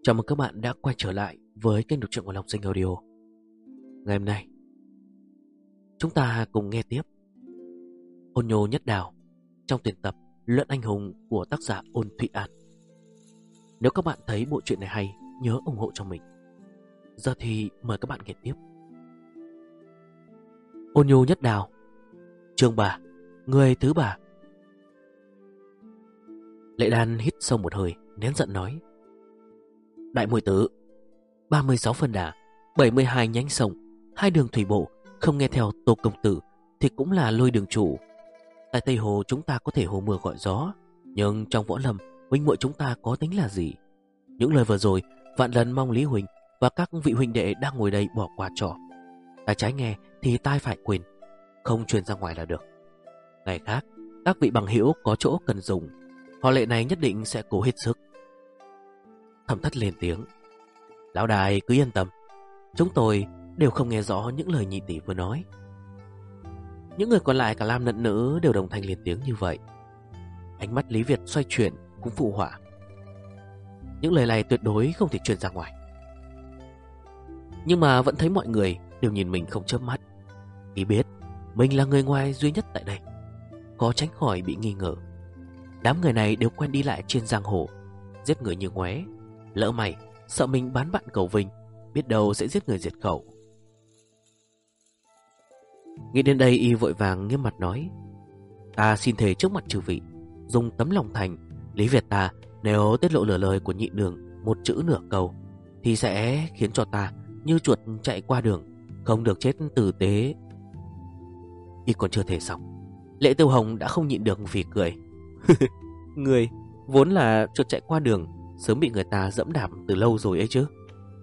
Chào mừng các bạn đã quay trở lại với kênh đọc truyện của Long Sinh Audio. Ngày hôm nay, chúng ta cùng nghe tiếp Ôn Nhô Nhất Đào trong tuyển tập Luận Anh Hùng của tác giả Ôn Thụy An. Nếu các bạn thấy bộ truyện này hay, nhớ ủng hộ cho mình. Giờ thì mời các bạn nghe tiếp. Ôn Nhô Nhất Đào, chương 3, người thứ ba. Lệ Đan hít sâu một hơi, nén giận nói: Đại muội tử, 36 phân đà, 72 nhánh sông, 2 đường thủy bộ, không nghe theo Tô công tử thì cũng là lôi đường chủ. Tại Tây Hồ chúng ta có thể hô mưa gọi gió, nhưng trong võ lâm huynh muội chúng ta có tính là gì? Những lời vừa rồi vạn lần mong Lý huynh và các vị huynh đệ đang ngồi đây bỏ qua cho. Tai trái nghe thì tai phải quên, không truyền ra ngoài là được. Ngày khác các vị bằng hữu có chỗ cần dùng, họ Lệ này nhất định sẽ cố hết sức. Thẩm Thất lên tiếng: Lão đại cứ yên tâm, chúng tôi đều không nghe rõ những lời nhị tỷ vừa nói. Những người còn lại cả nam lẫn nữ đều đồng thanh lên tiếng như vậy. Ánh mắt Lý Việt xoay chuyển cũng phụ họa: Những lời này tuyệt đối không thể truyền ra ngoài. Nhưng mà vẫn thấy mọi người đều nhìn mình không chớp mắt. Ý biết mình là người ngoài duy nhất tại đây, khó tránh khỏi bị nghi ngờ. Đám người này đều quen đi lại trên giang hồ, giết người như ngoé. Lỡ mày sợ mình bán bạn cầu vinh, biết đâu sẽ giết người diệt khẩu. Nghĩ đến đây, y vội vàng nghiêm mặt nói: Ta xin thề trước mặt chư vị, dùng tấm lòng thành, Lý Việt ta nếu tiết lộ lửa lời của nhị nương một chữ nửa câu thì sẽ khiến cho ta như chuột chạy qua đường, không được chết tử tế. Y còn chưa thể xong, Lệ Tiêu Hồng đã không nhịn được vì cười. Người vốn là chuột chạy qua đường, sớm bị người ta dẫm đạp từ lâu rồi ấy chứ.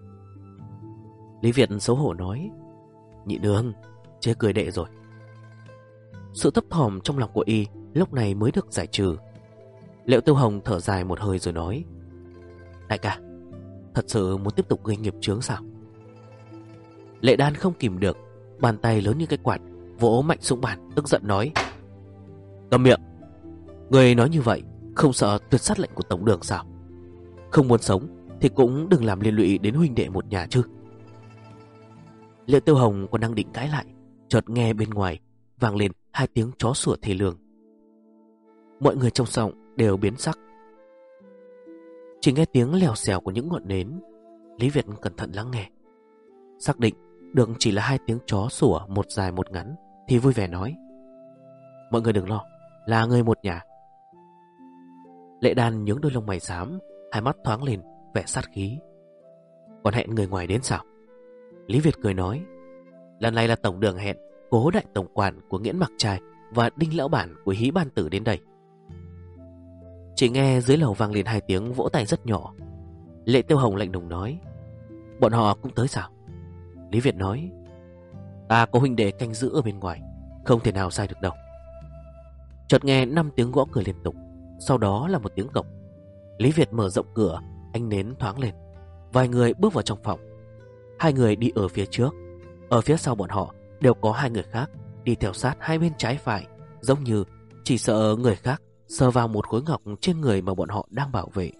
Lý Việt xấu hổ nói: Nhị nương, chê cười đệ rồi. Sự thấp thỏm trong lòng của y lúc này mới được giải trừ. Liệu Tiêu Hồng thở dài một hơi rồi nói: Đại ca, thật sự muốn tiếp tục gây nghiệp chướng sao? Lệ Đan không kìm được, bàn tay lớn như cái quạt vỗ mạnh xuống bàn, tức giận nói: Câm miệng! Người nói như vậy không sợ tuyệt sát lệnh của tổng đường sao? Không muốn sống thì cũng đừng làm liên lụy đến huynh đệ một nhà chứ. Liệu Tiêu Hồng còn đang định cãi lại, chợt nghe bên ngoài vang lên 2 tiếng chó sủa thê lương. Mọi người trong sòng đều biến sắc. Chỉ nghe tiếng lèo xèo của những ngọn nến. Lý Việt cẩn thận lắng nghe, xác định được chỉ là 2 tiếng chó sủa, một dài một ngắn, thì vui vẻ nói: Mọi người đừng lo, là người một nhà. Lệ Đan nhướng đôi lông mày xám, hai mắt thoáng lên vẻ sát khí. Còn hẹn người ngoài đến sao? Lý Việt cười nói: Lần này là tổng đường hẹn Cố đại tổng quản của Nghiễn Mặc Trai và Đinh lão bản của Hí Ban Tử đến đây. Chỉ nghe dưới lầu vang lên 2 tiếng vỗ tay rất nhỏ. Lệ Tiêu Hồng lạnh lùng nói: Bọn họ cũng tới sao? Lý Việt nói: Ta có huynh đệ canh giữ ở bên ngoài, không thể nào sai được đâu. Chợt nghe 5 tiếng gõ cửa liên tục, sau đó là 1 tiếng cộc. Lý Việt mở rộng cửa, ánh nến thoáng lên. Vài người bước vào trong phòng. 2 người đi ở phía trước, ở phía sau bọn họ đều có 2 người khác đi theo sát hai bên trái phải, giống như chỉ sợ người khác sờ vào một khối ngọc trên người mà bọn họ đang bảo vệ.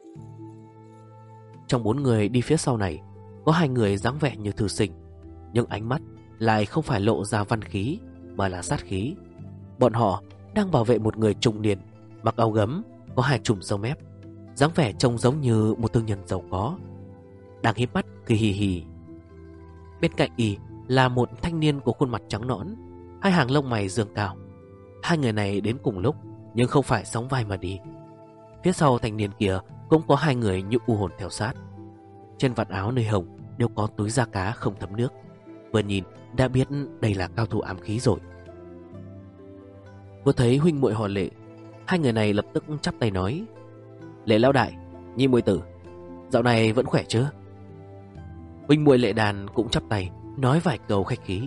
Trong 4 người đi phía sau này, có 2 người dáng vẻ như thư sinh, nhưng ánh mắt lại không phải lộ ra văn khí mà là sát khí. Bọn họ đang bảo vệ một người trung niên, mặc áo gấm, có 2 chùm râu mép, dáng vẻ trông giống như một thương nhân giàu có, đang híp mắt cười hì hì. Bên cạnh y là một thanh niên có khuôn mặt trắng nõn, 2 hàng lông mày dương cao. 2 người này đến cùng lúc nhưng không phải sóng vai mà đi. Phía sau thanh niên kia cũng có 2 người như u hồn theo sát. Trên vạt áo nơi hồng đều có túi da cá không thấm nước, vừa nhìn đã biết đây là cao thủ ám khí rồi. Vừa thấy huynh muội họ Lệ, 2 người này lập tức chắp tay nói: Lệ lão đại, Nhi muội tử, dạo này vẫn khỏe chứ? Huynh muội Lệ Đàn cũng chắp tay nói vài câu khách khí.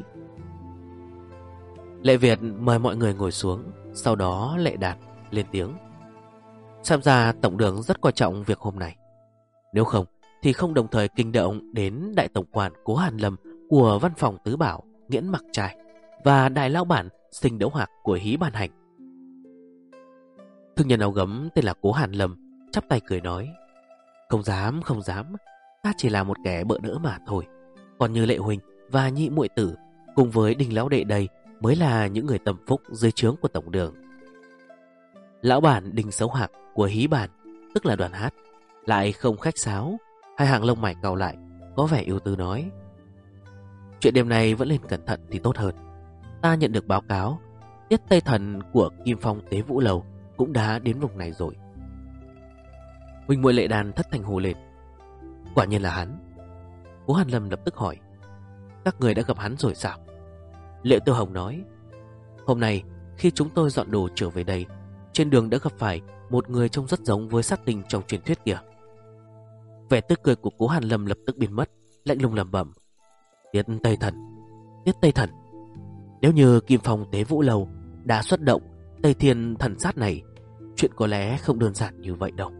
Lệ Việt mời mọi người ngồi xuống, sau đó Lệ Đạt lên tiếng: Xem ra tổng đường rất coi trọng việc hôm nay, nếu không thì không đồng thời kinh động đến đại tổng quản Cố Hàn Lâm của văn phòng tứ bảo Nghiễn Mặc Trai và đại lão bản Sinh Đấu Hạc của Hí Ban Hành. Thương nhân áo gấm tên là Cố Hàn Lâm chắp tay cười nói: Không dám, không dám. Ta chỉ là một kẻ bợ đỡ mà thôi. Còn như Lệ huynh và Nhị muội tử cùng với Đinh lão đệ đây mới là những người tâm phúc dưới trướng của tổng đường. Lão bản Đinh Xấu Hạc của Hí Bản, tức là đoàn hát, lại không khách sáo. Hai hàng lông mày cau lại, có vẻ ưu tư nói: chuyện đêm nay vẫn nên cẩn thận thì tốt hơn. Ta nhận được báo cáo Tiết Tây Thần của Kim Phong Tế Vũ Lầu cũng đã đến vùng này rồi. Huynh muội Lệ Đàn thất thanh hô lên: quả nhiên là hắn. Cố Hàn Lâm lập tức hỏi: các người đã gặp hắn rồi sao? Lệ Tiêu Hồng nói: hôm nay khi chúng tôi dọn đồ trở về đây, trên đường đã gặp phải một người trông rất giống với sát tinh trong truyền thuyết kia. Vẻ tươi cười của Cố Hàn Lâm lập tức biến mất, lạnh lùng lẩm bẩm: Tiết Tây Thần, Tiết Tây Thần. Nếu như Kim Phong Tế Vũ Lầu đã xuất động Tây Thiên thần sát này, chuyện có lẽ không đơn giản như vậy đâu.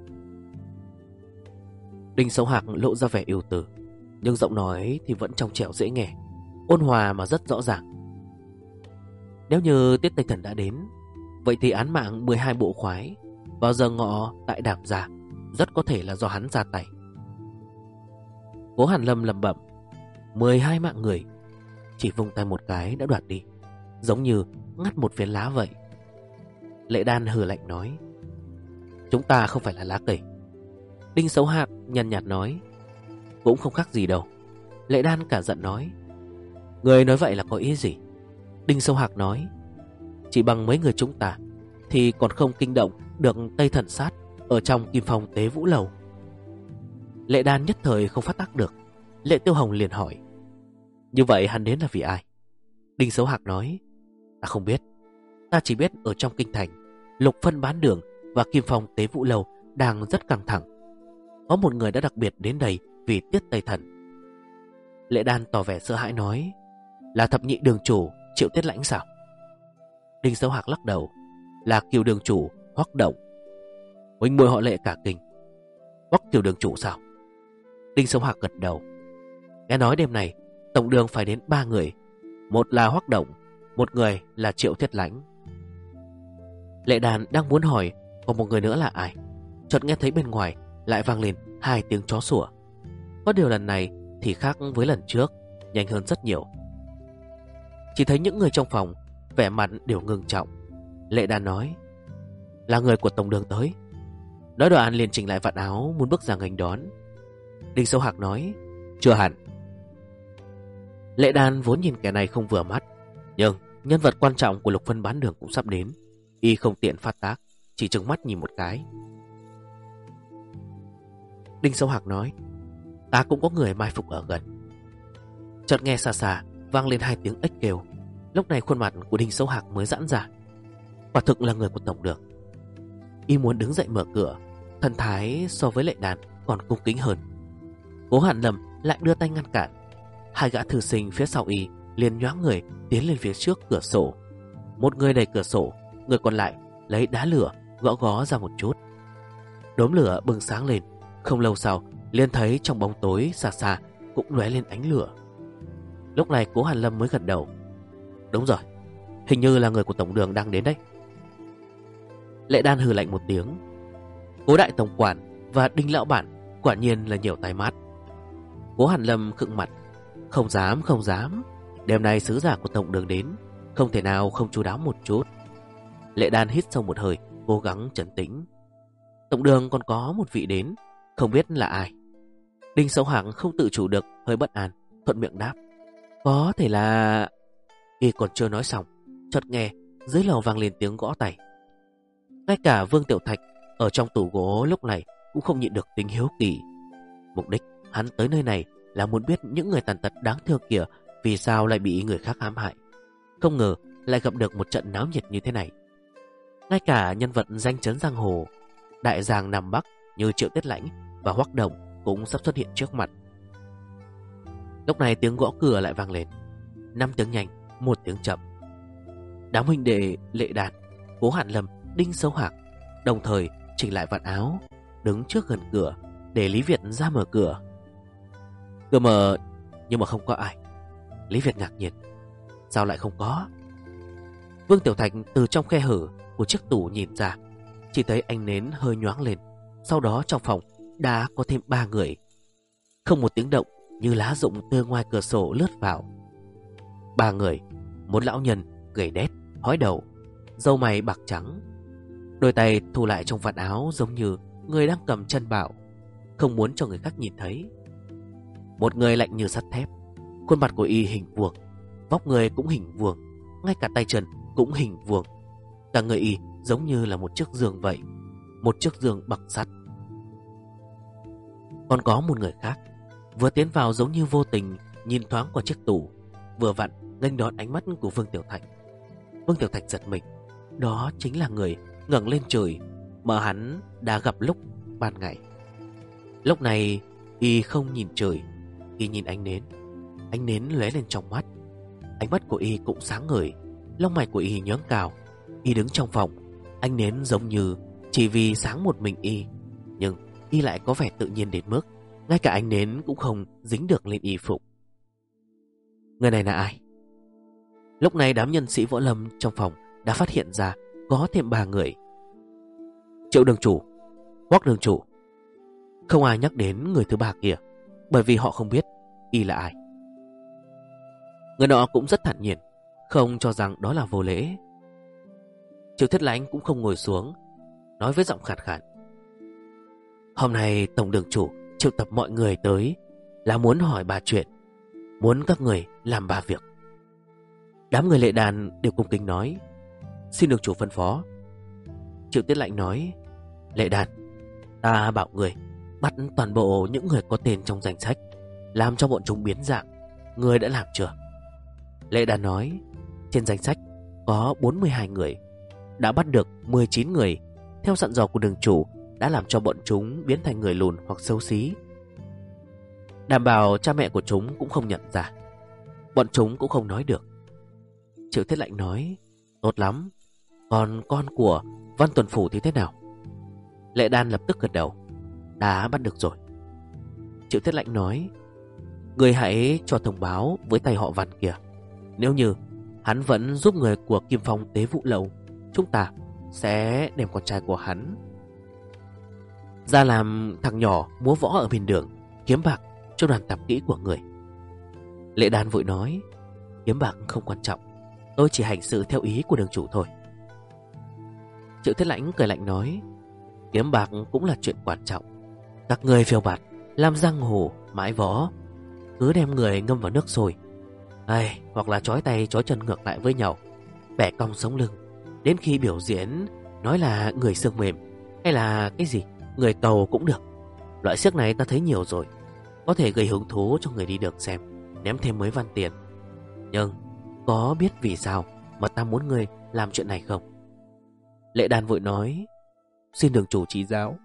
Đinh Xấu Hạc lộ ra vẻ ưu tư, nhưng giọng nói thì vẫn trong trẻo dễ nghe, ôn hòa mà rất rõ ràng. Nếu như Tiết Tây Thần đã đến, vậy thì án mạng 12 bộ khoái vào giờ ngọ tại Đàm Gia rất có thể là do hắn ra tay. Cố Hàn Lâm lẩm bẩm: 12 mạng người, chỉ vung tay một cái đã đoạt đi, giống như ngắt một phiến lá vậy. Lệ Đan hừ lạnh nói: chúng ta không phải là lá cây. Đinh Xấu Hạc nhàn nhạt nói: cũng không khác gì đâu. Lệ Đan cả giận nói: người nói vậy là có ý gì? Đinh Xấu Hạc nói: chỉ bằng mấy người chúng ta thì còn không kinh động được Tây Thần Sát ở trong Kim Phong Tế Vũ Lầu. Lệ Đan nhất thời không phát tác được. Lệ Tiêu Hồng liền hỏi: như vậy hắn đến là vì ai? Đinh Xấu Hạc nói: ta không biết. Ta chỉ biết ở trong kinh thành, Lục Phân Bán Đường và Kim Phong Tế Vũ Lầu đang rất căng thẳng. Có một người đã đặc biệt đến đây vì Tiết Tây Thần. Lệ Đan tỏ vẻ sợ hãi nói: là thập nhị đường chủ Triệu Tiết Lãnh sao? Đinh Xấu Hạc lắc đầu: là Kiều đường chủ Hoắc Động. Huynh muội họ Lệ cả kinh: Hoắc Kiều đường chủ sao? Đinh Xấu Hạc gật đầu: nghe nói đêm này tổng đường phải đến 3 người, một là Hoắc Động, một người là Triệu Tiết Lãnh. Lệ Đàn đang muốn hỏi còn một người nữa là ai, chợt nghe thấy bên ngoài lại vang lên 2 tiếng chó sủa. Có điều lần này thì khác với lần trước, nhanh hơn rất nhiều. Chỉ thấy những người trong phòng vẻ mặt đều ngưng trọng. Lệ Đàn nói: là người của tổng đường tới. Nói đoạn liền chỉnh lại vạt áo muốn bước ra nghênh đón. Đinh Xấu Hạc nói: chưa hẳn. Lệ Đàn vốn nhìn kẻ này không vừa mắt, nhưng nhân vật quan trọng của Lục Phân Bán Đường cũng sắp đến, y không tiện phát tác, chỉ trừng mắt nhìn một cái. Đinh Xấu Hạc nói: ta cũng có người mai phục ở gần. Chợt nghe xa xa vang lên 2 tiếng ếch kêu. Lúc này khuôn mặt của Đinh Xấu Hạc mới giãn ra. Quả thực là người của tổng đường. Y muốn đứng dậy mở cửa, thần thái so với Lệ Đàn còn cung kính hơn. Cố Hàn Lâm lại đưa tay ngăn cản. 2 gã thư sinh phía sau y liền nhoáng người tiến lên phía trước cửa sổ. Một người đẩy cửa sổ, người còn lại lấy đá lửa gõ gõ ra một chút. Đốm lửa bừng sáng lên. Không lâu sau liền thấy trong bóng tối xa xa cũng lóe lên ánh lửa. Lúc này Cố Hàn Lâm mới gật đầu: đúng rồi, hình như là người của tổng đường đang đến đấy. Lệ Đan hừ lạnh một tiếng: Cố đại tổng quản và Đinh lão bản quả nhiên là nhiều tai mắt. Cố Hàn Lâm khựng mặt: không dám, không dám. Đêm nay sứ giả của tổng đường đến, không thể nào không chú đáo một chút. Lệ Đan hít sâu một hơi, cố gắng trấn tĩnh: tổng đường còn có một vị đến, không biết là ai. Đinh Xấu Hạc không tự chủ được hơi bất an, thuận miệng đáp: có thể là... Y còn chưa nói xong, chợt nghe dưới lầu vang lên tiếng gõ tay. Ngay cả Vương Tiểu Thạch ở trong tủ gỗ lúc này cũng không nhịn được tính hiếu kỳ. Mục đích hắn tới nơi này là muốn biết những người tàn tật đáng thương kia vì sao lại bị người khác hãm hại. Không ngờ lại gặp được một trận náo nhiệt như thế này. Ngay cả nhân vật danh chấn giang hồ, đại giang Nam Bắc như Triệu Tiết Lãnh và Hoắc Đồng cũng sắp xuất hiện trước mặt. Lúc này tiếng gõ cửa lại vang lên, 5 tiếng nhanh, 1 tiếng chậm. Đám huynh đệ Lệ Đàn, Cố Hàn Lâm, Đinh Xấu Hạc đồng thời chỉnh lại vạt áo, đứng trước gần cửa để Lý Việt ra mở cửa. Cửa mở nhưng mà không có ai. Lý Việt ngạc nhiên: sao lại không có? Vương Tiểu Thạch từ trong khe hở của chiếc tủ nhìn ra, chỉ thấy ánh nến hơi nhoáng lên. Sau đó trong phòng đã có thêm 3 người. Không một tiếng động, như lá rụng từ ngoài cửa sổ lướt vào. 3 người, một lão nhân gầy đét, hói đầu, râu mày bạc trắng, đôi tay thu lại trong vạt áo giống như người đang cầm chân bảo, không muốn cho người khác nhìn thấy. Một người lạnh như sắt thép, khuôn mặt của y hình vuông, vóc người cũng hình vuông, ngay cả tay chân cũng hình vuông. Cả người y giống như là một chiếc giường vậy, một chiếc giường bằng sắt. Còn có một người khác, vừa tiến vào giống như vô tình nhìn thoáng qua chiếc tủ, vừa vặn nghênh đón ánh mắt của Vương Tiểu Thạch. Vương Tiểu Thạch giật mình, đó chính là người ngẩng lên trời mà hắn đã gặp lúc ban ngày. Lúc này y không nhìn trời, y nhìn ánh nến. Ánh nến lóe lên trong mắt, ánh mắt của y cũng sáng ngời, lông mày của y nhướng cao. Y đứng trong phòng, ánh nến giống như chỉ vì sáng một mình y, nhưng y lại có vẻ tự nhiên đến mức ngay cả ánh nến cũng không dính được lên y phục. Người này là ai? Lúc này đám nhân sĩ võ lâm trong phòng đã phát hiện ra có thêm 3 người. Triệu đường chủ, Hoắc đường chủ. Không ai nhắc đến người thứ 3 kia, bởi vì họ không biết y là ai. Người nọ cũng rất thản nhiên, không cho rằng đó là vô lễ. Triệu Thiết Lãnh cũng không ngồi xuống, nói với giọng khàn khàn: Hôm nay tổng đường chủ triệu tập mọi người tới là muốn hỏi 3 chuyện, muốn các người làm 3 việc. Đám người Lệ Đàn đều cung kính nói: Xin đường chủ phân phó. Triệu Tiết Lạnh nói: Lệ Đàn, ta bảo người bắt toàn bộ những người có tên trong danh sách, làm cho bọn chúng biến dạng. Người đã làm chưa? Lệ Đàn nói: Trên danh sách có 42 người, đã bắt được 19 người. Theo dặn dò của đường chủ, đã làm cho bọn chúng biến thành người lùn hoặc xấu xí, đảm bảo cha mẹ của chúng cũng không nhận ra, bọn chúng cũng không nói được. Triệu Thiết Lạnh nói: Tốt lắm. Còn con của Văn Tuần Phủ thì thế nào? Lệ Đan lập tức gật đầu: Đã bắt được rồi. Triệu Thiết Lạnh nói: Người hãy cho thông báo với tay họ Văn kia, nếu như hắn vẫn giúp người của Kim Phong tế vụ lậu, chúng ta sẽ đem con trai của hắn ra làm thằng nhỏ múa võ ở bên đường, kiếm bạc cho đoàn tạp kỹ của người. Lệ Đan vội nói: Kiếm bạc không quan trọng, tôi chỉ hành sự theo ý của đường chủ thôi. Triệu Thiết Lãnh cười lạnh nói: Kiếm bạc cũng là chuyện quan trọng. Các người phiêu bạt làm giang hồ mãi võ, cứ đem người ngâm vào nước sôi, hoặc là trói tay trói chân ngược lại với nhau, bẻ cong sống lưng, đến khi biểu diễn nói là người xương mềm hay là cái gì, người cầu cũng được. Loại xiếc này ta thấy nhiều rồi, có thể gây hứng thú cho người đi được xem, ném thêm mấy văn tiền. Nhưng có biết vì sao mà ta muốn người làm chuyện này không? Lệ Đan vội nói: Xin đường chủ chỉ giáo.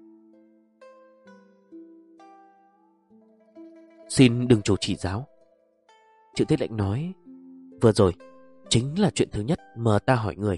Xin đường chủ chỉ giáo. Triệu Thiết Lệnh nói: Vừa rồi chính là chuyện thứ nhất mà ta hỏi người.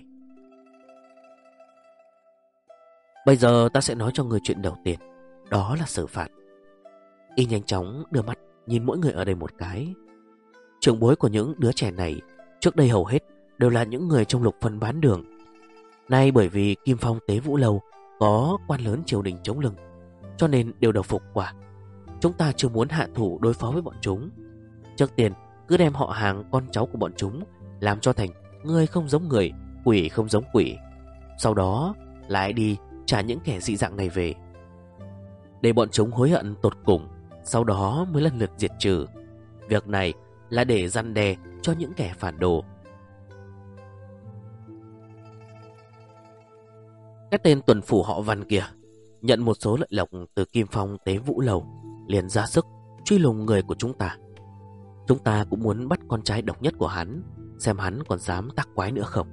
Bây giờ ta sẽ nói cho người chuyện đầu tiên, đó là xử phạt. Y nhanh chóng đưa mắt nhìn mỗi người ở đây một cái. Trưởng bối của những đứa trẻ này trước đây hầu hết đều là những người trong lục phân bán đường. Nay bởi vì Kim Phong tế vũ lâu có quan lớn triều đình chống lưng, cho nên đều đầu phục quả. Chúng ta chưa muốn hạ thủ đối phó với bọn chúng. Trước tiên cứ đem họ hàng con cháu của bọn chúng làm cho thành người không giống người, quỷ không giống quỷ, sau đó lại đi trả những kẻ dị dạng này về, để bọn chúng hối hận tột cùng, sau đó mới lần lượt diệt trừ. Việc này là để răn đe cho những kẻ phản đồ. Cái tên tuần phủ họ Văn kia nhận một số lợi lộc từ Kim Phong tế vũ lầu, liền ra sức truy lùng người của chúng ta. Chúng ta cũng muốn bắt con trai độc nhất của hắn, xem hắn còn dám tác quái nữa không.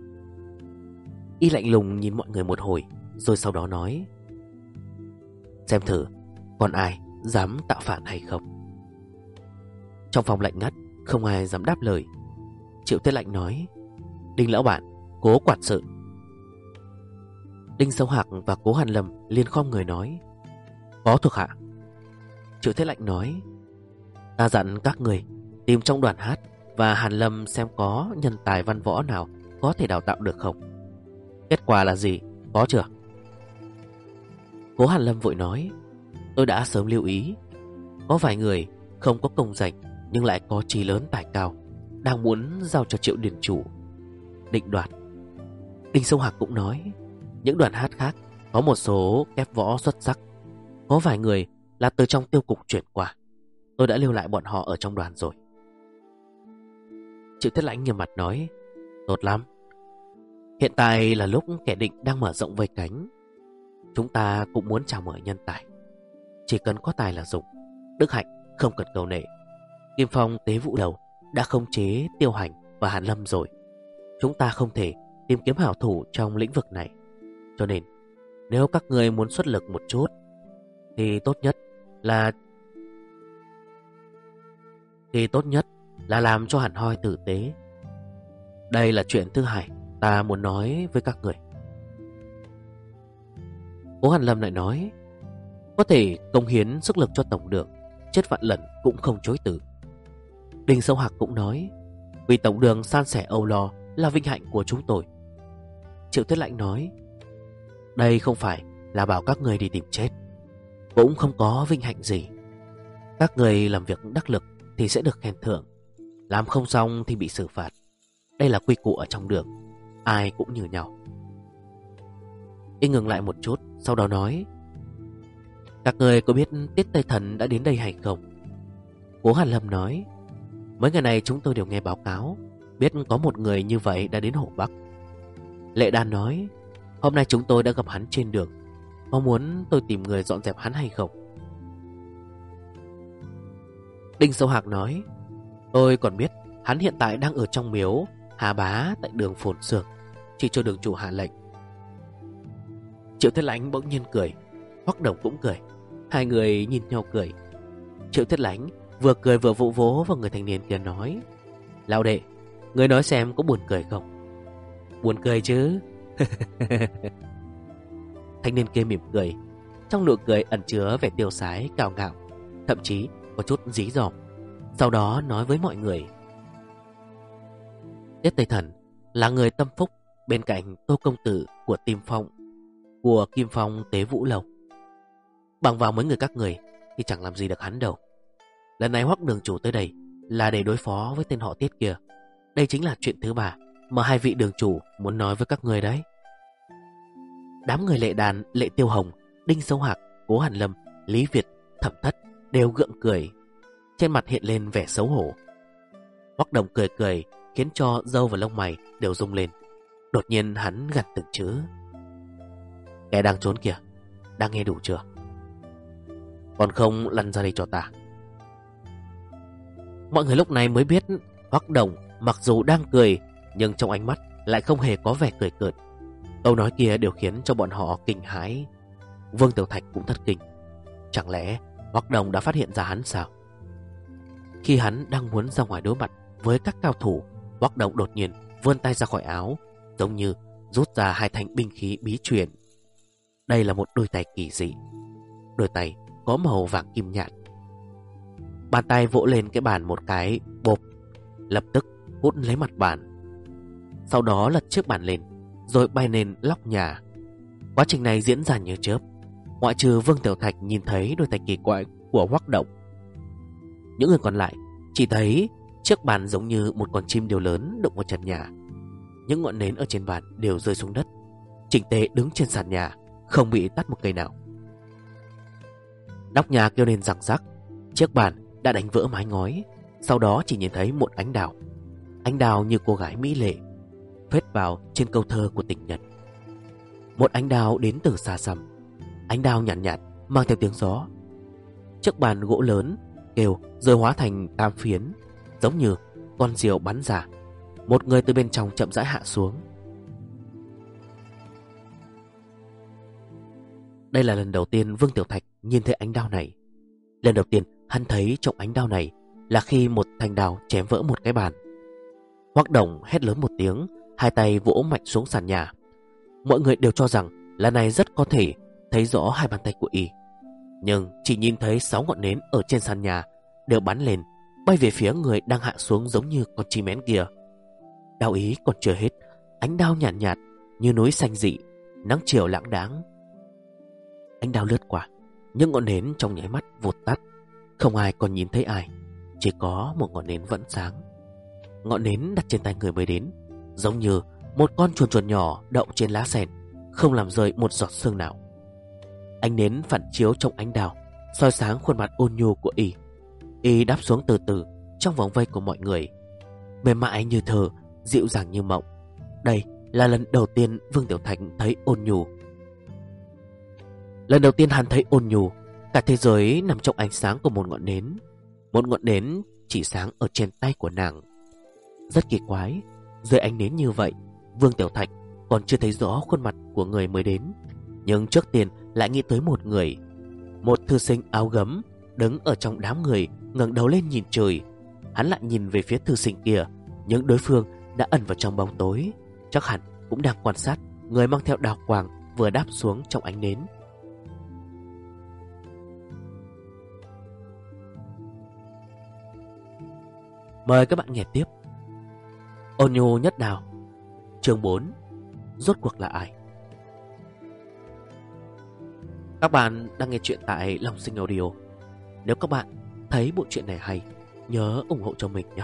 Y lạnh lùng nhìn mọi người một hồi, rồi sau đó nói: Xem thử còn ai dám tạo phản hay không. Trong phòng lạnh ngắt, không ai dám đáp lời. Triệu Thiết Lạnh nói: Đinh lão bản, Cố quản sự. Đinh Sâu Hạc và Cố Hàn Lâm liền khom người nói: Có thuộc hạ. Triệu Thiết Lạnh nói: Ta dặn các người tìm trong đoàn hát và Hàn Lâm xem có nhân tài văn võ nào có thể đào tạo được không. Kết quả là gì, có chưa? Cố Hàn Lâm vội nói: tôi đã sớm lưu ý. Có vài người không có công danh nhưng lại có chí lớn tài cao, đang muốn giao cho Triệu điền chủ định đoạt. Đinh Sông Hạc cũng nói, những đoàn hát khác có một số kép võ xuất sắc, có vài người là từ trong tiêu cục chuyển qua. Tôi đã lưu lại bọn họ ở trong đoàn rồi. Triệu Thiết Lãnh nghiêm mặt nói, tốt lắm. Hiện tại là lúc kẻ địch đang mở rộng vây cánh. Chúng ta cũng muốn chào mời nhân tài. Chỉ cần có tài là dùng. Đức hạnh không cần cầu nệ. Kim Phong Tế Vũ Đầu đã khống chế Tiêu Hành và Hàn Lâm rồi. Chúng ta không thể tìm kiếm hảo thủ trong lĩnh vực này. Cho nên nếu các người muốn xuất lực một chút thì tốt nhất là làm cho hẳn hoi tử tế. Đây là chuyện thứ hai ta muốn nói với các người. Cố Hàn Lâm lại nói, có thể cống hiến sức lực cho tổng đường, chết vạn lần cũng không chối từ. Đinh Sâu Hạc cũng nói, vì tổng đường san sẻ âu lo là vinh hạnh của chúng tôi. Triệu Thiết Lãnh nói, đây không phải là bảo các người đi tìm chết, cũng không có vinh hạnh gì. Các người làm việc đắc lực thì sẽ được khen thưởng, làm không xong thì bị xử phạt. Đây là quy củ ở trong đường, ai cũng như nhau. Y ngừng lại một chút, sau đó nói, các người có biết Tiết Tây Thần đã đến đây hay không? Cố Hàn Lâm nói, mấy ngày này chúng tôi đều nghe báo cáo, biết có một người như vậy đã đến Hồ Bắc. Lệ Đan nói, hôm nay chúng tôi đã gặp hắn trên đường, có muốn tôi tìm người dọn dẹp hắn hay không? Đinh Sâu Hạc nói, tôi còn biết hắn hiện tại đang ở trong miếu Hà Bá tại đường Phồn Sương, chỉ cho đường chủ hạ lệnh. Triệu Thiết Lãnh bỗng nhiên cười, Hoắc Đồng cũng cười. Hai người nhìn nhau cười. Triệu Thiết Lãnh vừa cười vừa vỗ vỗ vào người thanh niên kia nói, lão đệ, người nói xem có buồn cười không? Buồn cười chứ. Thanh niên kia mỉm cười, trong nụ cười ẩn chứa vẻ tiêu sái cao ngạo, thậm chí có chút dí dỏm. Sau đó nói với mọi người, Tiết Tây Thần là người tâm phúc bên cạnh Tô công tử của Kim Phong Tế Vũ Lầu. Bằng vào mấy người các người thì chẳng làm gì được hắn đâu. Lần này Hoắc đường chủ tới đây là để đối phó với tên họ Tiết kia. Đây chính là chuyện thứ ba mà hai vị đường chủ muốn nói với các người đấy. Đám người Lệ Đàn, Lệ Tiêu Hồng, Đinh Sâu Hạc, Cố Hàn Lâm, Lý Việt, Thẩm Thất đều gượng cười, trên mặt hiện lên vẻ xấu hổ. Hoắc Đồng cười cười khiến cho râu và lông mày đều rung lên. Đột nhiên hắn gằn từng chữ, kẻ đang trốn kìa, đang nghe đủ chưa? Còn không lăn ra đây cho ta. Mọi người lúc này mới biết Hoắc Đồng mặc dù đang cười nhưng trong ánh mắt lại không hề có vẻ cười cợt. Câu nói kia đều khiến cho bọn họ kinh hãi. Vương Tiểu Thạch cũng thất kinh. Chẳng lẽ Hoắc Đồng đã phát hiện ra hắn sao? Khi hắn đang muốn ra ngoài đối mặt với các cao thủ, Hoắc Đồng đột nhiên vươn tay ra khỏi áo, giống như rút ra hai thanh binh khí bí truyền. Đây là một đôi tay kỳ dị. Đôi tay có màu vàng kim nhạt. Bàn tay vỗ lên cái bàn một cái, bộp, lập tức hút lấy mặt bàn. Sau đó lật chiếc bàn lên, rồi bay lên lóc nhà. Quá trình này diễn ra như chớp. Ngoại trừ Vương Tiểu Thạch nhìn thấy đôi tay kỳ quái của Hoắc Đồng, những người còn lại chỉ thấy chiếc bàn giống như một con chim điêu lớn đụng vào trần nhà. Những ngọn nến ở trên bàn đều rơi xuống đất, chỉnh tề đứng trên sàn nhà, không bị tắt một cây nào. Nóc nhà kêu lên răng rắc. Chiếc bàn đã đánh vỡ mái ngói. Sau đó chỉ nhìn thấy một ánh đào. Ánh đào như cô gái mỹ lệ phết vào trên câu thơ của tình nhân. Một ánh đào đến từ xa xăm. Ánh đào nhàn nhạt, mang theo tiếng gió. Chiếc bàn gỗ lớn kêu rồi hóa thành tam phiến, giống như con diều bắn ra. Một người từ bên trong chậm rãi hạ xuống. Đây là lần đầu tiên Vương Tiểu Thạch nhìn thấy ánh đao này. Lần đầu tiên hắn thấy trong ánh đao này là khi một thanh đao chém vỡ một cái bàn. Hoắc Đồng hét lớn một tiếng, hai tay vỗ mạnh xuống sàn nhà. Mọi người đều cho rằng lần này rất có thể thấy rõ hai bàn tay của y, nhưng chỉ nhìn thấy 6 ngọn nến ở trên sàn nhà đều bắn lên, bay về phía người đang hạ xuống giống như con chim én kia. Đao ý còn chưa hết, ánh đao nhàn nhạt, như núi xanh dị, nắng chiều lãng đãng. Ánh đao lướt qua, Những ngọn nến trong nháy mắt vụt tắt. Không ai còn nhìn thấy ai, chỉ có một ngọn nến vẫn sáng. Ngọn nến đặt trên tay người mới đến, giống như một con chuồn chuồn nhỏ đậu trên lá sen, không làm rơi một giọt sương nào. Ánh nến phản chiếu trong ánh đào, soi sáng khuôn mặt ôn nhu của y. Y đáp xuống từ từ trong vòng vây của mọi người, mềm mại như thơ, dịu dàng như mộng. Đây là lần đầu tiên Vương Tiểu Thạch thấy ôn nhu. Lần đầu tiên hắn thấy ôn nhu. Cả thế giới nằm trong ánh sáng của một ngọn nến. Một ngọn nến chỉ sáng ở trên tay của nàng. Rất kỳ quái, dưới ánh nến như vậy, Vương Tiểu Thạch còn chưa thấy rõ khuôn mặt của người mới đến, nhưng trước tiên lại nghĩ tới một người. Một thư sinh áo gấm đứng ở trong đám người, ngẩng đầu lên nhìn trời. Hắn lại nhìn về phía thư sinh kia, nhưng đối phương đã ẩn vào trong bóng tối. Chắc hẳn cũng đang quan sát người mang theo đào quang vừa đáp xuống trong ánh nến. Mời các bạn nghe tiếp. Ôn nhu nhất đào, chương 4. Rốt cuộc là ai? Các bạn đang nghe chuyện tại Long Sinh Audio. Nếu các bạn thấy bộ truyện này hay, nhớ ủng hộ cho mình nhé.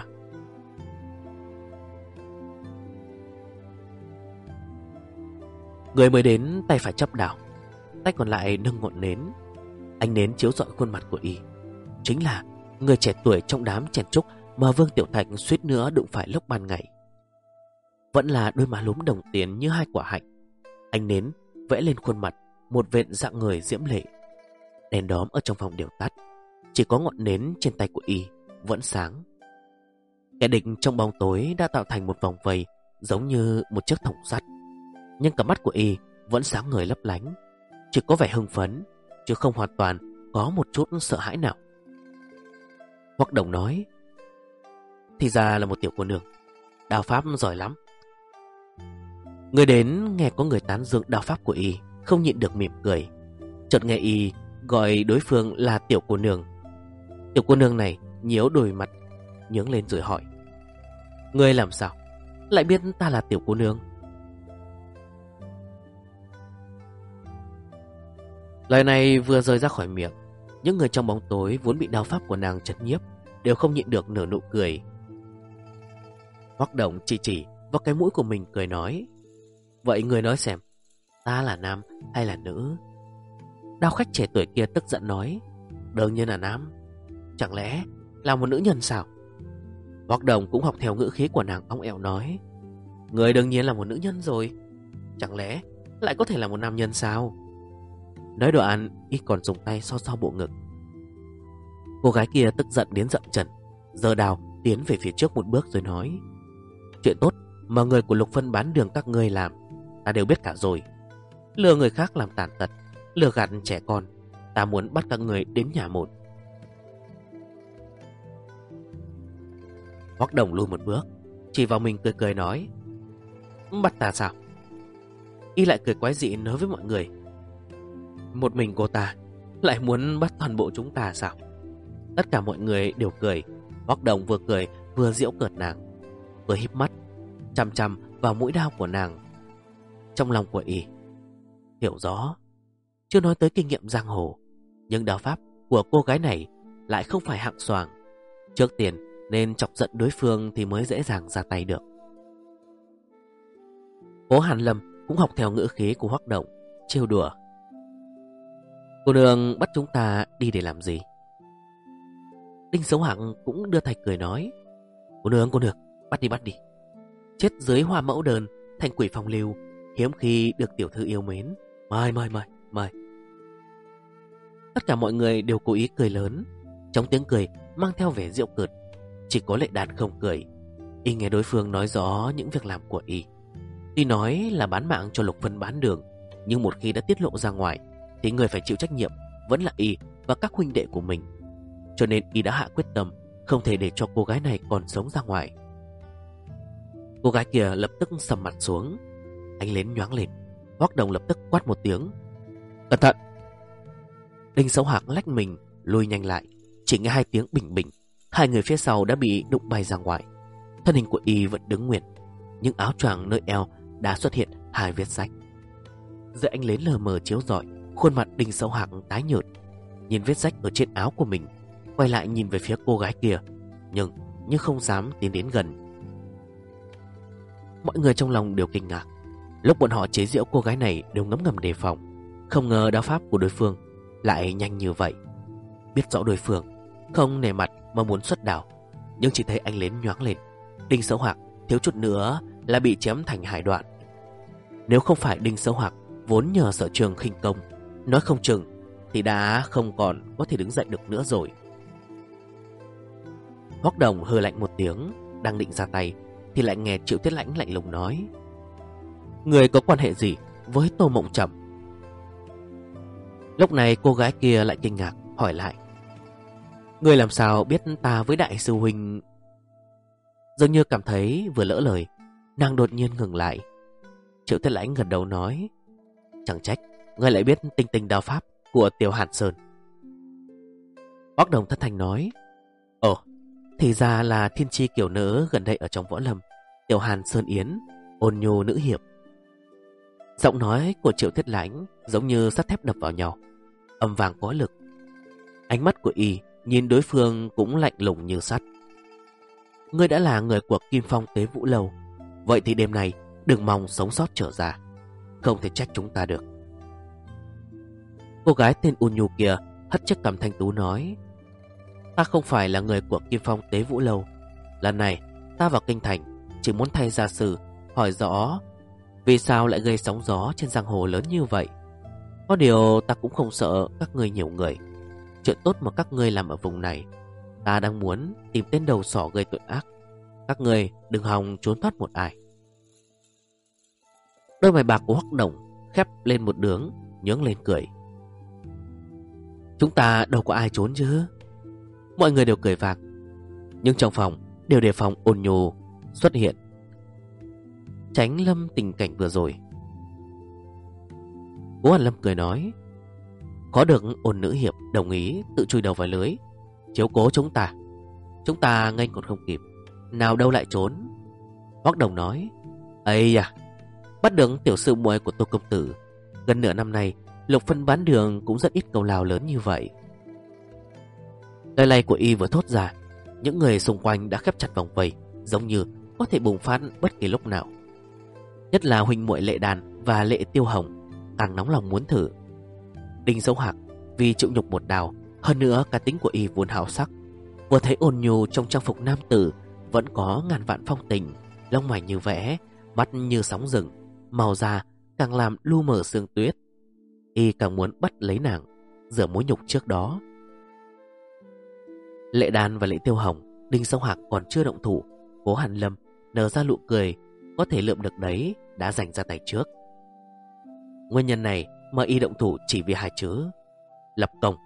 Người mới đến tay phải chắp đào, tay còn lại nâng ngọn nến. Ánh nến chiếu rọi khuôn mặt của y, chính là người trẻ tuổi trong đám chèn trúc mà Vương Tiểu Thạch suýt nữa đụng phải lúc ban ngày. Vẫn là đôi má lúm đồng tiền như hai quả hạnh. Ánh nến vẽ lên khuôn mặt một vệt dạng người diễm lệ. Đèn đóm ở trong phòng đều tắt, chỉ có ngọn nến trên tay của y vẫn sáng. Kẻ địch trong bóng tối đã tạo thành một vòng vây giống như một chiếc thòng sắt, nhưng cả mắt của y vẫn sáng ngời lấp lánh, chỉ có vẻ hưng phấn, chứ không hoàn toàn có một chút sợ hãi nào. Hoắc Đồng nói: thì ra là một tiểu cô nương, đao pháp giỏi lắm. Người đến nghe có người tán dương đao pháp của y, không nhịn được mỉm cười. Chợt nghe y gọi đối phương là tiểu cô nương. Tiểu cô nương này nhíu đôi mặt nhướng lên rồi hỏi: ngươi làm sao lại biết ta là tiểu cô nương? Lời này vừa rơi ra khỏi miệng, những người trong bóng tối vốn bị đao pháp của nàng chấn nhiếp đều không nhịn được nở nụ cười. Hoắc Đồng chỉ vào cái mũi của mình cười nói: vậy người nói xem, ta là nam hay là nữ? Đao khách trẻ tuổi kia tức giận nói: đương nhiên là nam, chẳng lẽ là một nữ nhân sao? Hoắc Đồng cũng học theo ngữ khí của nàng ong ẹo nói: người đương nhiên là một nữ nhân rồi, chẳng lẽ lại có thể là một nam nhân sao? Nói đoạn y còn dùng tay so bộ ngực. Cô gái kia tức giận đến giận trần, giơ đao tiến về phía trước một bước rồi nói: chuyện tốt mà người của Lục Phân bán đường các ngươi làm ta đều biết cả rồi. Lừa người khác làm tàn tật, lừa gạt trẻ con, ta muốn bắt các người đến nhà một. Hoắc Đồng lùi một bước, chỉ vào mình cười nói: bắt ta sao? Y lại cười quái dị nói với mọi người: một mình cô ta lại muốn bắt toàn bộ chúng ta sao? Tất cả mọi người đều cười. Hoắc Đồng vừa cười vừa giễu cợt nàng, vừa híp mắt chằm chằm vào mũi đao của nàng. Trong lòng của y hiểu rõ, chưa nói tới kinh nghiệm giang hồ, nhưng đao pháp của cô gái này lại không phải hạng xoàng. Trước tiên nên chọc giận đối phương thì mới dễ dàng ra tay được. Cố Hàn Lâm cũng học theo ngữ khí của Hoắc Đồng, trêu đùa: cô nương bắt chúng ta đi để làm gì? Đinh Sấu Hạng cũng đưa tay cười nói: cô nương, bắt đi. Chết dưới hoa mẫu đơn, thành quỷ phong lưu, hiếm khi được tiểu thư yêu mến. Mời. Tất cả mọi người đều cố ý cười lớn, trong tiếng cười mang theo vẻ giễu cợt. Chỉ có Lệ Đạt không cười. Y nghe đối phương nói rõ những việc làm của y. Tuy nói là bán mạng cho Lục Phân bán đường, nhưng một khi đã tiết lộ ra ngoài thì người phải chịu trách nhiệm vẫn là y và các huynh đệ của mình. Cho nên y đã hạ quyết tâm không thể để cho cô gái này còn sống ra ngoài. Cô gái kia lập tức sầm mặt xuống, ánh nến nhoáng lên. Hoắc Đồng lập tức quát một tiếng: cẩn thận! Đinh Sấu Hạc lách mình lùi nhanh lại, chỉ nghe hai tiếng bình bình, hai người phía sau đã bị đụng bay ra ngoài. Thân hình của y vẫn đứng nguyên, nhưng áo choàng nơi eo đã xuất hiện hai vết rách. Dưới ánh nến lờ mờ chiếu rọi, khuôn mặt Đinh Sấu Hạc tái nhợt, nhìn vết rách ở trên áo của mình, quay lại nhìn về phía cô gái kia, nhưng không dám tiến đến gần. Mọi người trong lòng đều kinh ngạc. Lúc bọn họ chế giễu cô gái này đều ngấm ngầm đề phòng, không ngờ đao pháp của đối phương lại nhanh như vậy. Biết rõ đối phương không nề mặt mà muốn xuất đao, nhưng chỉ thấy anh Lến nhoáng lên, Đinh Sấu Hạc thiếu chút nữa là bị chém thành hai đoạn. Nếu không phải Đinh Sấu Hạc vốn nhờ sở trường khinh công, nói không chừng thì đã không còn có thể đứng dậy được nữa rồi. Hoắc Đồng hừ lạnh một tiếng, đang định ra tay thì lại nghe Triệu Tiết Lãnh lạnh lùng nói: người có quan hệ gì với Tô Mộng Trầm? Lúc này cô gái kia lại kinh ngạc hỏi lại: người làm sao biết ta với đại sư huynh? Dường như cảm thấy vừa lỡ lời, nàng đột nhiên ngừng lại. Triệu Tiết Lãnh gật đầu nói: chẳng trách ngươi lại biết tinh tinh đao pháp của Tiểu Hàn Sơn. Hoắc Đồng thất thanh nói: ồ, thì ra là thiên chi kiểu nữ gần đây ở trong võ lâm, Tiểu Hàn Sơn Yến, ôn nhu nữ hiệp. Giọng nói của Triệu Tiết Lãnh giống như sắt thép đập vào nhau, âm vang có lực. Ánh mắt của y nhìn đối phương cũng lạnh lùng như sắt. Ngươi đã là người của Kim Phong Tế Vũ Lâu, vậy thì đêm nay đừng mong sống sót trở ra, không thể trách chúng ta được. Cô gái tên ôn nhu kia hất chiếc cằm thanh tú nói: ta không phải là người của Kim Phong Tế Vũ Lâu. Lần này ta vào kinh thành chỉ muốn thay gia sư hỏi rõ vì sao lại gây sóng gió trên giang hồ lớn như vậy. Có điều ta cũng không sợ các ngươi nhiều người. Chuyện tốt mà các ngươi làm ở vùng này, ta đang muốn tìm tên đầu sỏ gây tội ác. Các ngươi đừng hòng trốn thoát một ai. Đôi mày bạc của Hoắc Đồng khép lên một đường, nhướng lên cười: chúng ta đâu có ai trốn chứ. Mọi người đều cười vang, nhưng trong phòng đều đề phòng ôn nhu xuất hiện, tránh lâm tình cảnh vừa rồi. Cố Hàn Lâm cười nói: có được ôn nữ hiệp đồng ý tự chui đầu vào lưới chiếu cố chúng ta ngay còn không kịp, nào đâu lại trốn. Hoắc Đồng nói: ây da, bắt được tiểu sư muội của Tô công tử, gần nửa năm nay Lục Phân bán đường cũng rất ít công lao lớn như vậy. Lời này của y vừa thốt ra, những người xung quanh đã khép chặt vòng vây, giống như có thể bùng phát bất kỳ lúc nào. Nhất là huynh muội Lệ Đàn và Lệ Tiêu Hồng càng nóng lòng muốn thử. Đinh Sấu Hạc vì chịu nhục một đào, hơn nữa cá tính của y vốn hào sắc, vừa thấy ôn nhu trong trang phục nam tử vẫn có ngàn vạn phong tình, lông mày như vẽ, mắt như sóng rừng, màu da càng làm lu mờ sương tuyết. Y càng muốn bắt lấy nàng, rửa mối nhục trước đó. Lệ Đàn và Lệ Tiêu Hồng, Đinh Sấu Hạc còn chưa động thủ, Cố Hàn Lâm nở ra nụ cười, có thể lượm được đấy đã giành ra tay trước. Nguyên nhân này mà y động thủ chỉ vì hai chữ lập công.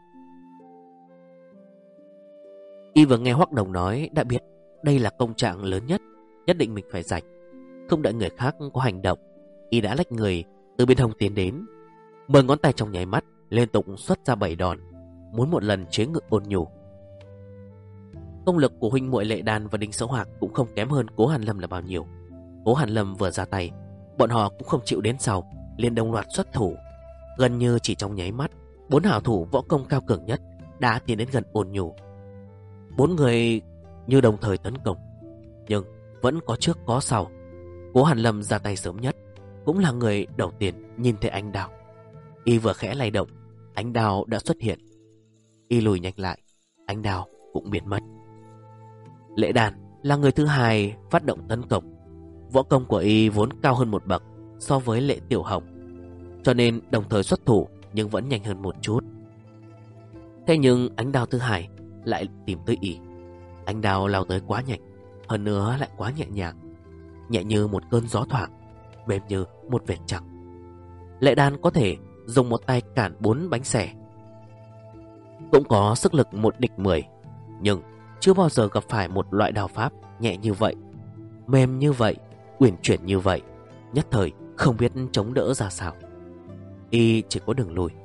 Y vừa nghe Hoắc Đồng nói đã biết đây là công trạng lớn nhất, nhất định mình phải giành. Không đợi người khác có hành động, y đã lách người từ bên hông tiến đến, 10 ngón tay trong nháy mắt liên tục xuất ra 7 đòn, muốn một lần chế ngự ôn nhu. Công lực của huynh muội Lệ Đàn và Đinh Sấu Hạc cũng không kém hơn Cố Hàn Lâm là bao nhiêu. Cố Hàn Lâm vừa ra tay, bọn họ cũng không chịu đến sau, liền đồng loạt xuất thủ. Gần như chỉ trong nháy mắt, 4 hảo thủ võ công cao cường nhất đã tiến đến gần ôn nhu. 4 người như đồng thời tấn công, nhưng vẫn có trước có sau. Cố Hàn Lâm ra tay sớm nhất, cũng là người đầu tiên nhìn thấy ánh đao. Y vừa khẽ lay động, ánh đao đã xuất hiện. Y lùi nhanh lại, ánh đao cũng biến mất. Lệ Đàn là người thứ hai phát động tấn công. Võ công của y vốn cao hơn một bậc so với Lệ Tiểu Hồng, cho nên đồng thời xuất thủ nhưng vẫn nhanh hơn một chút. Thế nhưng ánh đao thứ hai lại tìm tới y. Ánh đao lao tới quá nhanh, hơn nữa lại quá nhẹ nhàng, nhẹ như một cơn gió thoảng, mềm như một vệt trăng. Lệ Đàn có thể dùng một tay cản 4 bánh xẻ, cũng có sức lực một địch 10, nhưng chưa bao giờ gặp phải một loại đao pháp nhẹ như vậy, mềm như vậy, uyển chuyển như vậy, nhất thời không biết chống đỡ ra sao. Y chỉ có đường lùi.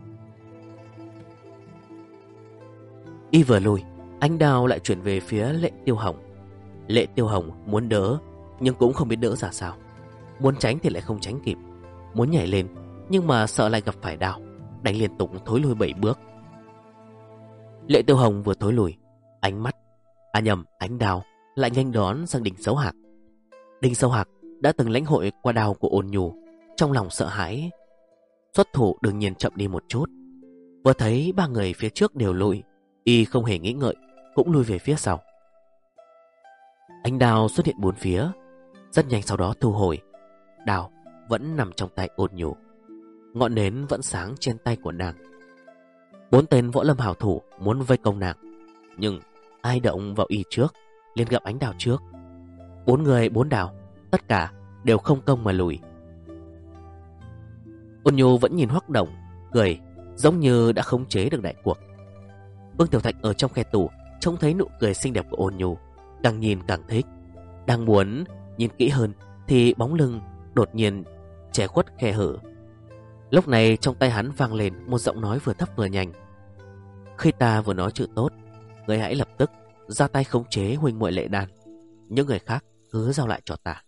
Y vừa lùi, ánh đao lại chuyển về phía Lệ Tiêu Hồng. Lệ Tiêu Hồng muốn đỡ nhưng cũng không biết đỡ ra sao, muốn tránh thì lại không tránh kịp, muốn nhảy lên nhưng mà sợ lại gặp phải đao, đánh liên tục thối lui 7 bước. Lệ Tiêu Hồng vừa thối lùi, ánh mắt, ánh đao lại nhanh đón sang Đinh Sấu Hạc. Đinh Sấu Hạc đã từng lãnh hội qua đao của Ôn Nhu, trong lòng sợ hãi, xuất thủ đương nhiên chậm đi một chút. Vừa thấy ba người phía trước đều lùi, y không hề nghĩ ngợi cũng lùi về phía sau. Ánh đao xuất hiện bốn phía, rất nhanh sau đó thu hồi. Đao vẫn nằm trong tay Ôn Nhu, ngọn nến vẫn sáng trên tay của nàng. Bốn tên võ lâm hảo thủ muốn vây công nàng, nhưng ai động vào y trước liền gặp ánh đao trước. Bốn người bốn đao, tất cả đều không công mà lùi. Ôn Nhu vẫn nhìn Hoắc Đồng, cười giống như đã khống chế được đại cuộc. Vương Tiểu Thạch ở trong khe tủ trông thấy nụ cười xinh đẹp của Ôn Nhu, càng nhìn càng thích. Đang muốn nhìn kỹ hơn thì bóng lưng đột nhiên che khuất khe hở. Lúc này trong tay hắn vang lên một giọng nói vừa thấp vừa nhanh. Khi ta vừa nói chữ tốt, người hãy lập tức ra tay khống chế huynh muội Lệ Đan. Những người khác cứ giao lại cho ta.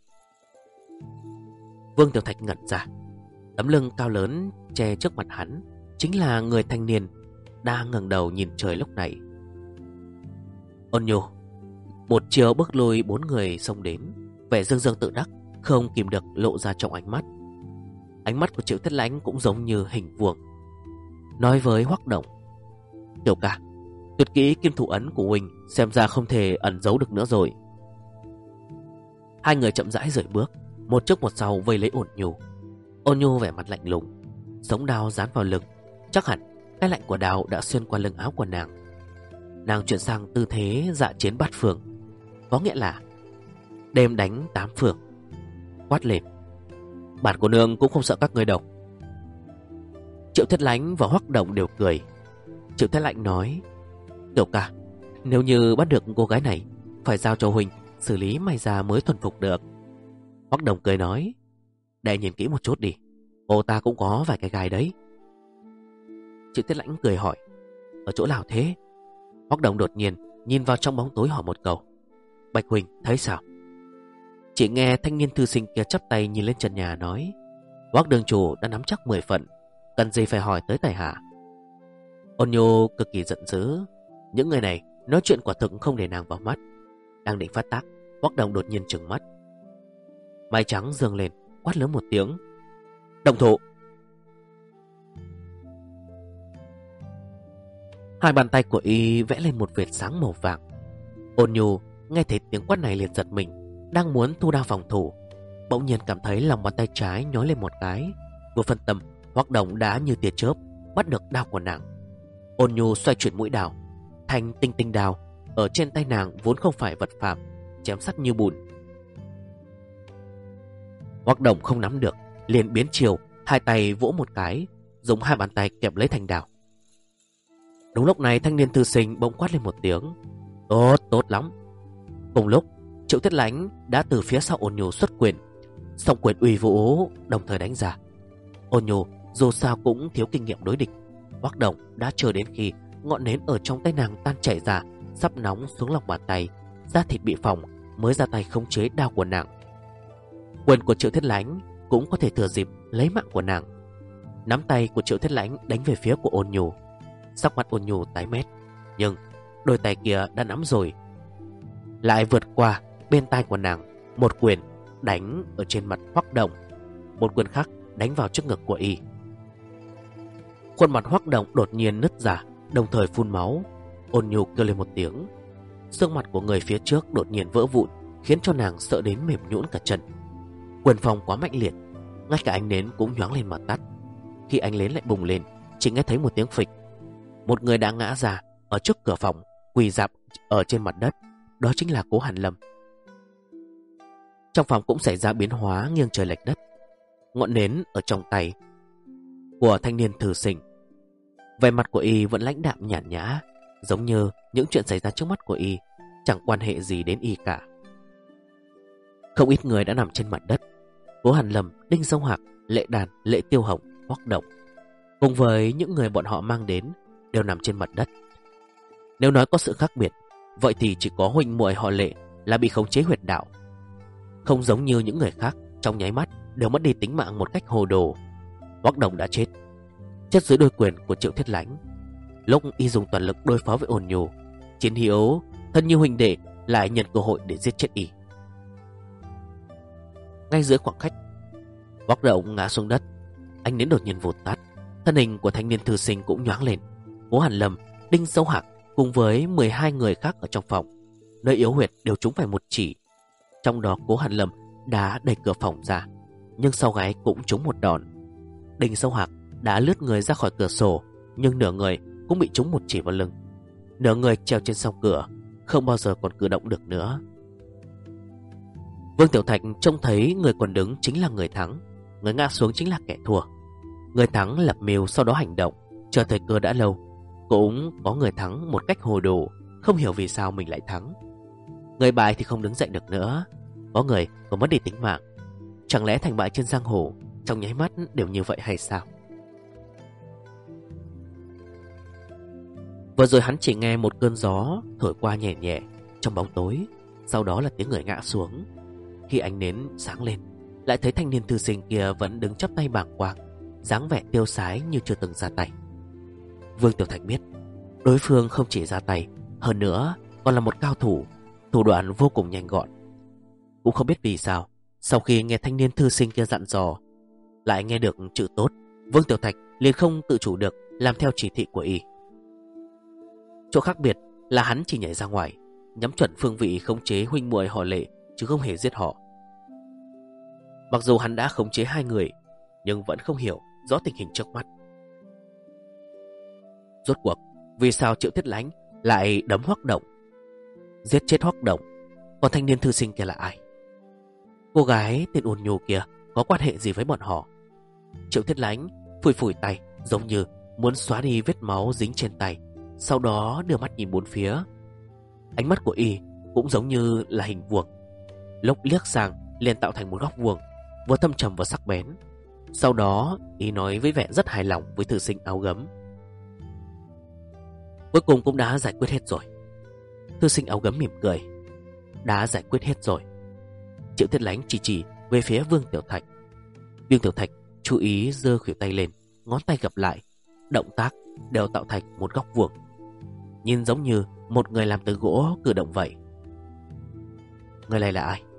Vương Tiểu Thạch ngẩn ra. Tấm lưng cao lớn che trước mặt hắn chính là người thanh niên đang ngẩng đầu nhìn trời lúc này. Ôn Nhu một chiều bước lùi bốn người xông đến, vẻ dương dương tự đắc không kìm được lộ ra trong ánh mắt. Ánh mắt của Triệu Thiết Lãnh cũng giống như hình vuông, nói với Hoắc Động: Tiểu ca, tuyệt kỹ kim thủ ấn của huynh xem ra không thể ẩn giấu được nữa rồi. Hai người chậm rãi rời bước, một trước một sau vây lấy Ôn Nhu. Ôn Nhu vẻ mặt lạnh lùng, sống đao dán vào lưng. Chắc hẳn cái lạnh của đao đã xuyên qua lưng áo của nàng. Nàng chuyển sang tư thế dạ chiến bát phương, có nghĩa là đêm đánh tám phương. Quát lên: Bản cô nương cũng không sợ các người đâu. Triệu Thiết Lãnh và Hoắc Động đều cười. Triệu Thiết Lãnh nói: Tiểu ca, nếu như bắt được cô gái này, phải giao cho huynh xử lý may ra mới thuần phục được. Hoắc Động cười nói: Để nhìn kỹ một chút đi, cô ta cũng có vài cái gai đấy. Triệu Thiết Lãnh cười hỏi: Ở chỗ nào thế? Hoắc Động đột nhiên nhìn vào trong bóng tối hỏi một câu: Bạch huynh thấy sao? Chỉ nghe thanh niên thư sinh kia chắp tay nhìn lên trần nhà nói: Hoắc đường chủ đã nắm chắc 10 phần, cần gì phải hỏi tới tài hạ. Ôn Nhu cực kỳ giận dữ. Những người này nói chuyện quả thực không để nàng vào mắt. Đang định phát tác, Hoắc Động đột nhiên trừng mắt. Mái trắng giương lên, quát lớn một tiếng: Động thủ! Hai bàn tay của y vẽ lên một vệt sáng màu vàng. Ôn Nhu nghe thấy tiếng quát này liền giật mình, đang muốn thu đao phòng thủ, bỗng nhiên cảm thấy lòng bàn tay trái nhói lên một cái. Vừa phân tâm, Hoắc Động đã như tia chớp bắt được đao của nàng. Ôn Nhu xoay chuyển mũi đao, thành tinh tinh đao ở trên tay nàng vốn không phải vật phàm, chém sắc như bùn. Hoắc Động không nắm được, liền biến chiều, hai tay vỗ một cái, dùng hai bàn tay kẹp lấy thanh đao. Đúng lúc này thanh niên thư sinh bỗng quát lên một tiếng: Tốt, tốt lắm! Cùng lúc, Triệu Thiết Lãnh đã từ phía sau Ôn Nhu xuất quyền, song quyền uy vũ đồng thời đánh ra. Ôn Nhu dù sao cũng thiếu kinh nghiệm đối địch. Hoắc Động đã chờ đến khi ngọn nến ở trong tay nàng tan chảy ra, sắp nóng xuống lòng bàn tay, da thịt bị phỏng, mới ra tay khống chế đao của nàng. Quyền của Triệu Thiết Lãnh cũng có thể thừa dịp lấy mạng của nàng. Nắm tay của Triệu Thiết Lãnh đánh về phía của Ôn Nhu. Sắc mặt Ôn Nhu tái mét, nhưng đôi tay kia đã nắm rồi, lại vượt qua bên tai của nàng, một quyền đánh ở trên mặt Hoắc Động, một quyền khác đánh vào trước ngực của y. Khuôn mặt Hoắc Động đột nhiên nứt ra, đồng thời phun máu. Ôn Nhu kêu lên một tiếng, xương mặt của người phía trước đột nhiên vỡ vụn, khiến cho nàng sợ đến mềm nhũn cả chân. Quyền phong quá mạnh liệt, ngay cả ánh nến cũng nhoáng lên mà tắt. Khi ánh nến lại bùng lên, chỉ nghe thấy một tiếng phịch. Một người đã ngã ra ở trước cửa phòng, quỳ rạp ở trên mặt đất. Đó chính là Cố Hàn Lâm. Trong phòng cũng xảy ra biến hóa nghiêng trời lệch đất. Ngọn nến ở trong tay của thanh niên thư sinh, vẻ mặt của y vẫn lãnh đạm nhàn nhã, giống như những chuyện xảy ra trước mắt của y chẳng quan hệ gì đến y cả. Không ít người đã nằm trên mặt đất. Cố Hàn Lâm, Đinh Sông Hạc, Lệ Đàn, Lệ Tiêu Hồng, Hoắc Động cùng với những người bọn họ mang đến đều nằm trên mặt đất. Nếu nói có sự khác biệt, vậy thì chỉ có huynh muội họ Lệ là bị khống chế huyệt đạo. Không giống như những người khác, trong nháy mắt đều mất đi tính mạng một cách hồ đồ. Hoắc Động đã chết, chết dưới đôi quyền của Triệu Thiết Lãnh. Lúc y dùng toàn lực đối phó với Ôn Nhu, Chiến Hiếu thân như huynh đệ lại nhận cơ hội để giết chết y. Ngay dưới khoảng khách, Vóc Rộng ngã xuống đất, ánh nến đột nhiên vụt tắt, thân hình của thanh niên thư sinh cũng nhoáng lên. Cố Hàn Lâm, Đinh Sâu Hạc cùng với 12 người khác ở trong phòng, nơi yếu huyệt đều trúng phải một chỉ. Trong đó Cố Hàn Lâm đã đẩy cửa phòng ra, nhưng sau gáy cũng trúng một đòn. Đinh Sâu Hạc đã lướt người ra khỏi cửa sổ, nhưng nửa người cũng bị trúng một chỉ vào lưng. Nửa người treo trên song cửa, không bao giờ còn cử động được nữa. Vương Tiểu Thạch trông thấy người còn đứng chính là người thắng, người ngã xuống chính là kẻ thua. Người thắng lập mưu sau đó hành động, chờ thời cơ đã lâu. Cũng có người thắng một cách hồ đồ, không hiểu vì sao mình lại thắng. Người bại thì không đứng dậy được nữa, có người còn mất đi tính mạng. Chẳng lẽ thành bại trên giang hồ trong nháy mắt đều như vậy hay sao? Vừa rồi hắn chỉ nghe một cơn gió thổi qua nhẹ nhẹ trong bóng tối, sau đó là tiếng người ngã xuống. Khi ánh nến sáng lên, lại thấy thanh niên thư sinh kia vẫn đứng chắp tay bàng quang, dáng vẻ tiêu sái như chưa từng ra tay. Vương Tiểu Thạch biết đối phương không chỉ ra tay, hơn nữa còn là một cao thủ, thủ đoạn vô cùng nhanh gọn. Cũng không biết vì sao, sau khi nghe thanh niên thư sinh kia dặn dò, lại nghe được chữ tốt, Vương Tiểu Thạch liền không tự chủ được làm theo chỉ thị của y. Chỗ khác biệt là hắn chỉ nhảy ra ngoài, nhắm chuẩn phương vị khống chế huynh muội họ Lệ, chứ không hề giết họ. Mặc dù hắn đã khống chế hai người, nhưng vẫn không hiểu rõ tình hình trước mắt. Rốt cuộc, vì sao Triệu Thiết Lánh lại đấm Hoắc Động, giết chết Hoắc Động? Còn thanh niên thư sinh kia là ai? Cô gái tên Ôn Nhu kia có quan hệ gì với bọn họ? Triệu Thiết Lánh phủi phủi tay, giống như muốn xóa đi vết máu dính trên tay, sau đó đưa mắt nhìn bốn phía. Ánh mắt của y cũng giống như là hình vuông, lúc liếc sang liền tạo thành một góc vuông, vừa thâm trầm vừa sắc bén. Sau đó y nói với vẻ rất hài lòng với thư sinh áo gấm: cuối cùng cũng đã giải quyết hết rồi. Thư sinh áo gấm mỉm cười: đã giải quyết hết rồi. Triệu Thiết Lánh chỉ về phía Vương Tiểu Thạch. Vương Tiểu Thạch chú ý giơ khuỷu tay lên, ngón tay gập lại, động tác đều tạo thành một góc vuông, nhìn giống như một người làm từ gỗ cử động vậy. Người này là ai?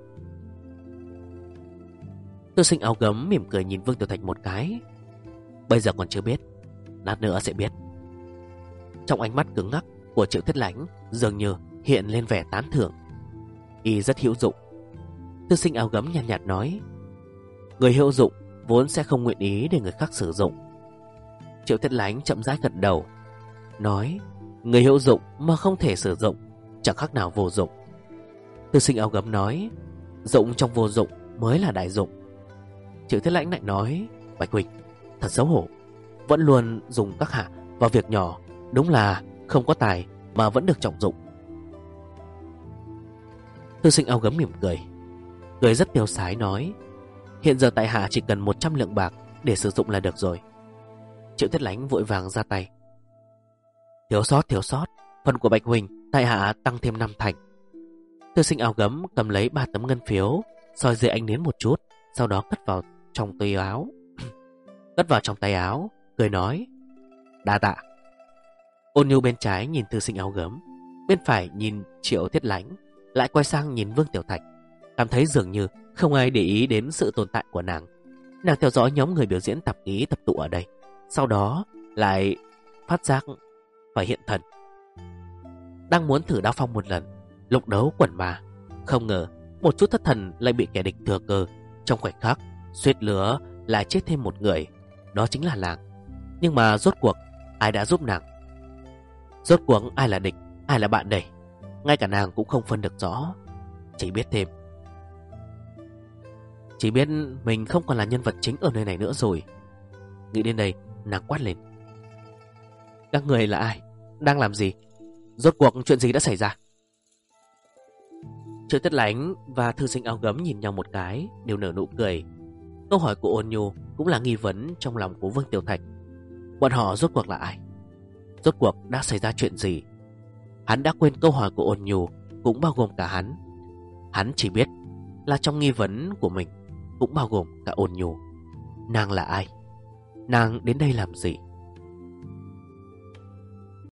Thư sinh áo gấm mỉm cười nhìn Vương Tiểu Thạch một cái: bây giờ còn chưa biết, lát nữa sẽ biết. Trong ánh mắt cứng ngắc của Triệu Thiết Lánh dường như hiện lên vẻ tán thưởng. Y rất hữu dụng. Thư sinh áo gấm nhàn nhạt nói: người hữu dụng vốn sẽ không nguyện ý để người khác sử dụng. Triệu Thiết Lánh chậm rãi gật đầu, nói: người hữu dụng mà không thể sử dụng, chẳng khác nào vô dụng. Thư sinh áo gấm nói: dụng trong vô dụng mới là đại dụng. Triệu Thiết Lánh lại nói: Bạch huynh, thật xấu hổ, vẫn luôn dùng các hạ vào việc nhỏ, đúng là không có tài mà vẫn được trọng dụng. Thư sinh áo gấm mỉm cười, cười rất tiêu sái nói: hiện giờ tại hạ chỉ cần 100 lượng bạc để sử dụng là được rồi. Triệu Thiết Lánh vội vàng ra tay: thiếu sót, phần của Bạch huynh tại hạ tăng thêm 5 thành. Thư sinh áo gấm cầm lấy 3 tấm ngân phiếu, soi dưới ánh nến một chút, sau đó cất vào trong tay áo. Cất vào trong tay áo, cười nói: đa tạ. Ôn Nhu bên trái nhìn thư sinh áo gấm, bên phải nhìn Triệu Thiết Lánh, lại quay sang nhìn Vương Tiểu Thạch, cảm thấy dường như không ai để ý đến sự tồn tại của nàng. Nàng theo dõi nhóm người biểu diễn tạp kỹ tập tụ ở đây, sau đó lại phát giác phải hiện thần. Đang muốn thử đao phong một lần, lục đấu quần mà, không ngờ một chút thất thần lại bị kẻ địch thừa cơ. Trong khoảnh khắc suýt lứa lại chết thêm một người, đó chính là nàng. Nhưng mà rốt cuộc ai đã giúp nàng? Rốt cuộc ai là địch, ai là bạn đây? Ngay cả nàng cũng không phân được rõ. Chỉ biết mình không còn là nhân vật chính ở nơi này nữa rồi. Nghĩ đến đây, nàng quát lên: các người là ai? Đang làm gì? Rốt cuộc chuyện gì đã xảy ra? Triệu Thiết Lánh và thư sinh áo gấm nhìn nhau một cái, đều nở nụ cười. Câu hỏi của Ôn Nhu cũng là nghi vấn trong lòng của Vương Tiểu Thạch. Bọn họ rốt cuộc là ai? Rốt cuộc đã xảy ra chuyện gì? Hắn đã quên câu hỏi của Ôn Nhu cũng bao gồm cả hắn. Hắn chỉ biết là trong nghi vấn của mình cũng bao gồm cả Ôn Nhu. Nàng là ai? Nàng đến đây làm gì?